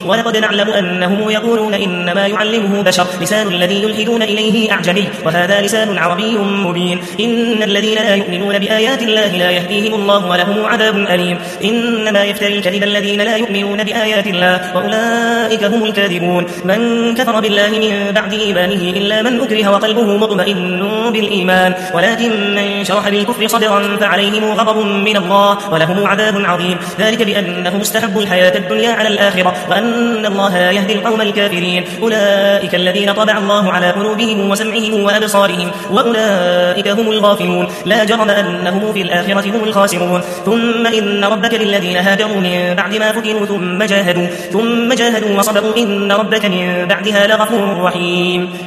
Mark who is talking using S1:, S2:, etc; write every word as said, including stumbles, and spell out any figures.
S1: ولقد نعلم أنهم يقولون إنما يعلمه بشر لسان الذي يلحدون إليه أعجمي وهذا لسان عربي مبين إن الذين لا يؤمنون بآيات الله لا يهديهم الله ولهم عذاب أليم إنما يفتري الكذب الذين لا يؤمنون بآيات الله وأولئك هم الكاذبون من كفر بالله من بعد إيمانه إلا من أكره وقلبه مطمئن بالإيمان ولكن من شرح بالكفر صدرا فعليهم غضب من الله ولهم عذاب عظيم ذلك بأنهم استحبوا الحياة الدنيا على الآخرة وأن الله يهدي القوم الكافرين أولئك الذين طبع الله على قلوبهم وسمعهم وأبصارهم وأولئك هم الغافلون لا جرم أنهم في الآخرة هم الخاسرون ثم إن ربك للذين هاجروا من بعد ما فتنوا ثم جاهدوا ثم جاهدوا وصبروا إن ربك من بعدها لغفور رحيم